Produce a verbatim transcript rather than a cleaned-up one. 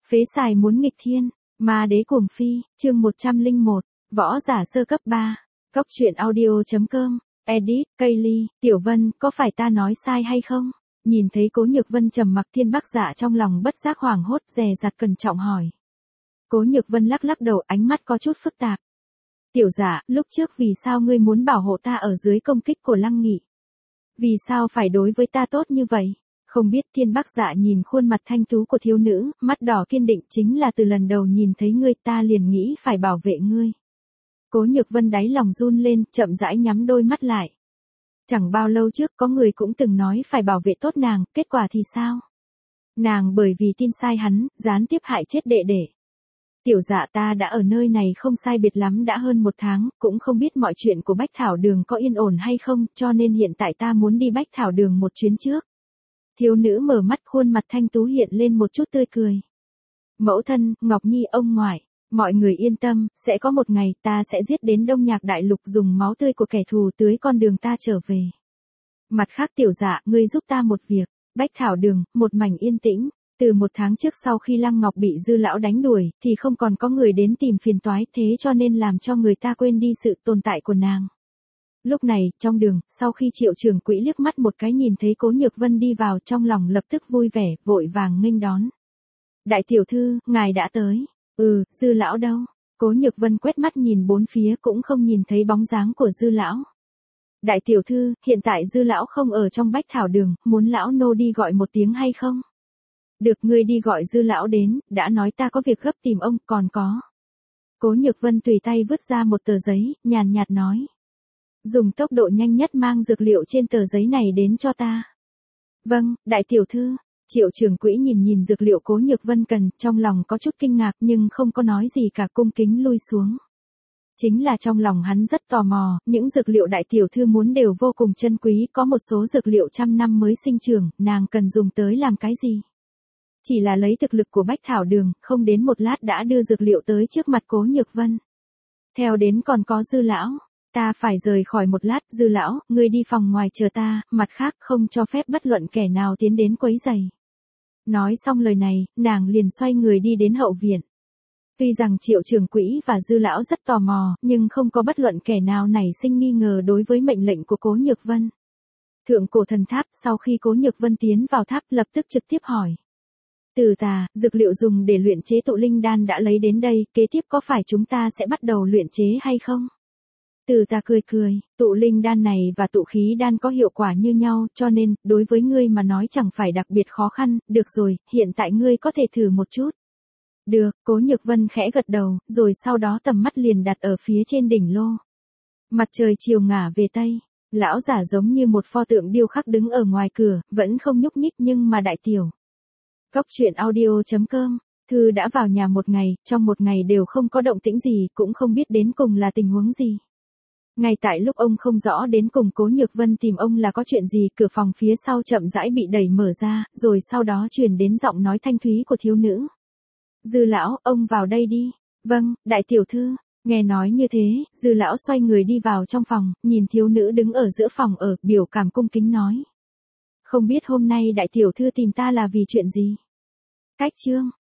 Phế xài muốn nghịch thiên, ma đế cuồng phi, chương một trăm lẻ một, võ giả sơ cấp ba. Cốc truyện audio.com, edit, Kaylee, Tiểu Vân, có phải ta nói sai hay không? Nhìn thấy Cố Nhược Vân trầm mặc, Thiên Bắc Dạ trong lòng bất giác hoảng hốt, dè dặt cẩn trọng hỏi. Cố Nhược Vân lắc lắc đầu, ánh mắt có chút phức tạp. Tiểu Dạ, lúc trước vì sao ngươi muốn bảo hộ ta ở dưới công kích của Lăng Nghị? Vì sao phải đối với ta tốt như vậy? Không biết. Thiên Bắc Dạ nhìn khuôn mặt thanh tú của thiếu nữ, mắt đỏ kiên định, chính là từ lần đầu nhìn thấy ngươi ta liền nghĩ phải bảo vệ ngươi. Cố Nhược Vân đáy lòng run lên, chậm rãi nhắm đôi mắt lại. Chẳng bao lâu trước có người cũng từng nói phải bảo vệ tốt nàng, kết quả thì sao? Nàng bởi vì tin sai hắn, gián tiếp hại chết đệ đệ. Tiểu Dạ, ta đã ở nơi này không sai biệt lắm đã hơn một tháng, cũng không biết mọi chuyện của Bách Thảo Đường có yên ổn hay không, cho nên hiện tại ta muốn đi Bách Thảo Đường một chuyến trước. Thiếu nữ mở mắt, khuôn mặt thanh tú hiện lên một chút tươi cười. Mẫu thân, Ngọc Nhi, ông ngoại, mọi người yên tâm, sẽ có một ngày ta sẽ giết đến Đông Nhạc Đại Lục, dùng máu tươi của kẻ thù tưới con đường ta trở về. Mặt khác Tiểu Dạ, ngươi giúp ta một việc. Bách Thảo Đường, một mảnh yên tĩnh. Từ một tháng trước sau khi Lăng Ngọc bị Dư lão đánh đuổi, thì không còn có người đến tìm phiền toái, thế cho nên làm cho người ta quên đi sự tồn tại của nàng. Lúc này, trong đường, sau khi Triệu Trường Quỹ liếc mắt một cái nhìn thấy Cố Nhược Vân đi vào, trong lòng lập tức vui vẻ, vội vàng nghênh đón. Đại tiểu thư, ngài đã tới. Ừ, Dư lão đâu? Cố Nhược Vân quét mắt nhìn bốn phía cũng không nhìn thấy bóng dáng của Dư lão. Đại tiểu thư, hiện tại Dư lão không ở trong Bách Thảo Đường, muốn lão nô đi gọi một tiếng hay không? Được, ngươi đi gọi Dư lão đến, đã nói ta có việc gấp tìm ông, còn có. Cố Nhược Vân tùy tay vứt ra một tờ giấy, nhàn nhạt nói. Dùng tốc độ nhanh nhất mang dược liệu trên tờ giấy này đến cho ta. Vâng, đại tiểu thư. Triệu Trường Quỹ nhìn nhìn dược liệu Cố Nhược Vân cần, trong lòng có chút kinh ngạc nhưng không có nói gì cả, cung kính lui xuống. Chính là trong lòng hắn rất tò mò, những dược liệu đại tiểu thư muốn đều vô cùng chân quý, có một số dược liệu trăm năm mới sinh trưởng, nàng cần dùng tới làm cái gì? Chỉ là lấy thực lực của Bách Thảo Đường, không đến một lát đã đưa dược liệu tới trước mặt Cố Nhược Vân. Theo đến còn có Dư lão. Ta phải rời khỏi một lát, Dư lão, ngươi đi phòng ngoài chờ ta, mặt khác không cho phép bất luận kẻ nào tiến đến quấy rầy. Nói xong lời này, nàng liền xoay người đi đến hậu viện. Tuy rằng Triệu Trường Quỹ và Dư lão rất tò mò, nhưng không có bất luận kẻ nào nảy sinh nghi ngờ đối với mệnh lệnh của Cố Nhược Vân. Thượng cổ thần tháp, sau khi Cố Nhược Vân tiến vào tháp lập tức trực tiếp hỏi. Từ tà, dược liệu dùng để luyện chế tụ linh đan đã lấy đến đây, kế tiếp có phải chúng ta sẽ bắt đầu luyện chế hay không? Từ tà cười cười, tụ linh đan này và tụ khí đan có hiệu quả như nhau, cho nên, đối với ngươi mà nói chẳng phải đặc biệt khó khăn, được rồi, hiện tại ngươi có thể thử một chút. Được, Cố Nhược Vân khẽ gật đầu, rồi sau đó tầm mắt liền đặt ở phía trên đỉnh lô. Mặt trời chiều ngả về Tây, lão giả giống như một pho tượng điêu khắc đứng ở ngoài cửa, vẫn không nhúc nhích nhưng mà đại tiểu. Cốc truyện audio.com, Thư đã vào nhà một ngày, trong một ngày đều không có động tĩnh gì, cũng không biết đến cùng là tình huống gì. Ngay tại lúc ông không rõ đến cùng Cố Nhược Vân tìm ông là có chuyện gì, cửa phòng phía sau chậm rãi bị đẩy mở ra, rồi sau đó truyền đến giọng nói thanh thúy của thiếu nữ. Dư lão, ông vào đây đi. Vâng, đại tiểu thư. Nghe nói như thế, Dư lão xoay người đi vào trong phòng, nhìn thiếu nữ đứng ở giữa phòng ở, biểu cảm cung kính nói. Không biết hôm nay đại tiểu thư tìm ta là vì chuyện gì? Cách chương.